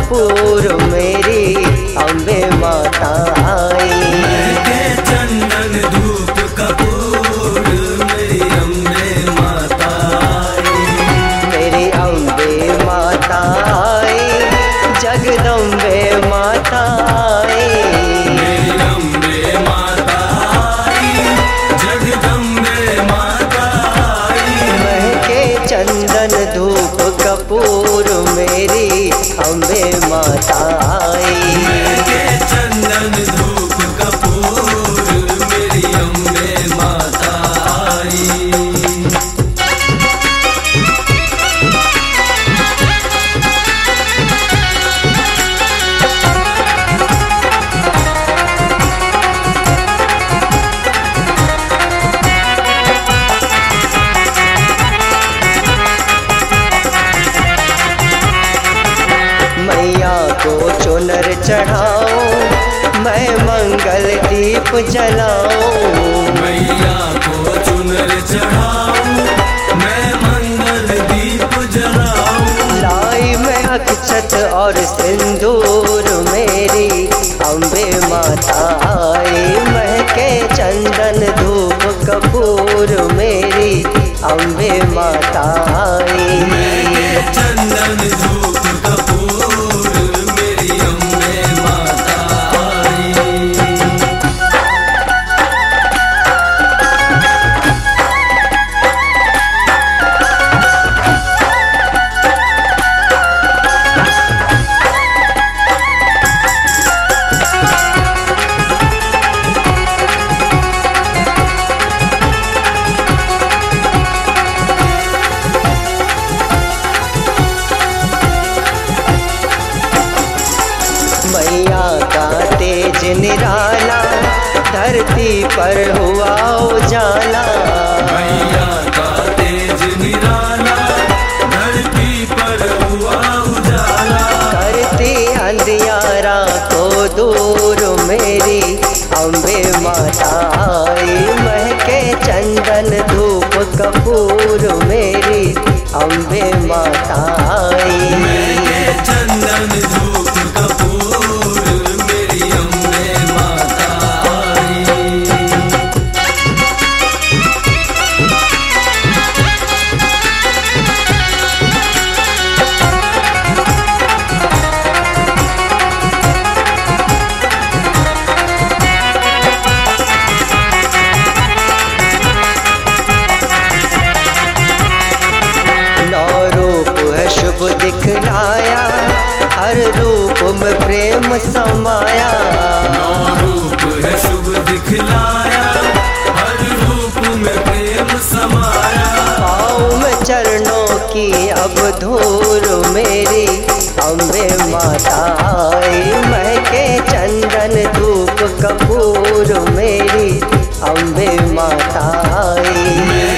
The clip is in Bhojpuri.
कपूर मेरी अम्बे माता आई। महके चंदन धूप कपूर मेरी अम्बे माता आई। मेरी अम्बे माता आई, जगदम्बे माता आई। मेरी अम्बे माता आई, जगदम्बे माता आई। महके चंदन धूप कपूर मेरी अम्बे माता आई। महके चंदन धूप कपूर मेरी अम्बे माता आई। मैया को चुनर चढ़ाऊं, मैं मंगल दीप जलाऊं। मैया को चुनर चढ़ाऊं, मैं मंगल दीप जलाऊं। लाई मैं अक्षत और सिंदूर मेरी अम्बे माता आई। महके चंदन धूप कपूर मेरी अम्बे माता आई। महके चंदन धूप कपूर मेरी अम्बे माता आई। मैया का तेज निराला धरती पर हुआ उजाला। मैया का तेज निराला धरती पर हुआ उजाला। करती अंधियारा को दूर मेरी अम्बे माता आई। महके चंदन धूप कपूर मेरी अम्बे माता आई। महके चंदन धूप कपूर मेरी अम्बे माता आई। नौ रूप है शुभ दिखलाया, हर रूप में प्रेम समाया। नौ रूप है शुभ दिखलाया, हर रूप में प्रेम समाया। पाँव में चरणों की अब धूल मेरी अम्बे माता आई। महके चंदन धूप कपूर मेरी अम्बे माता आई।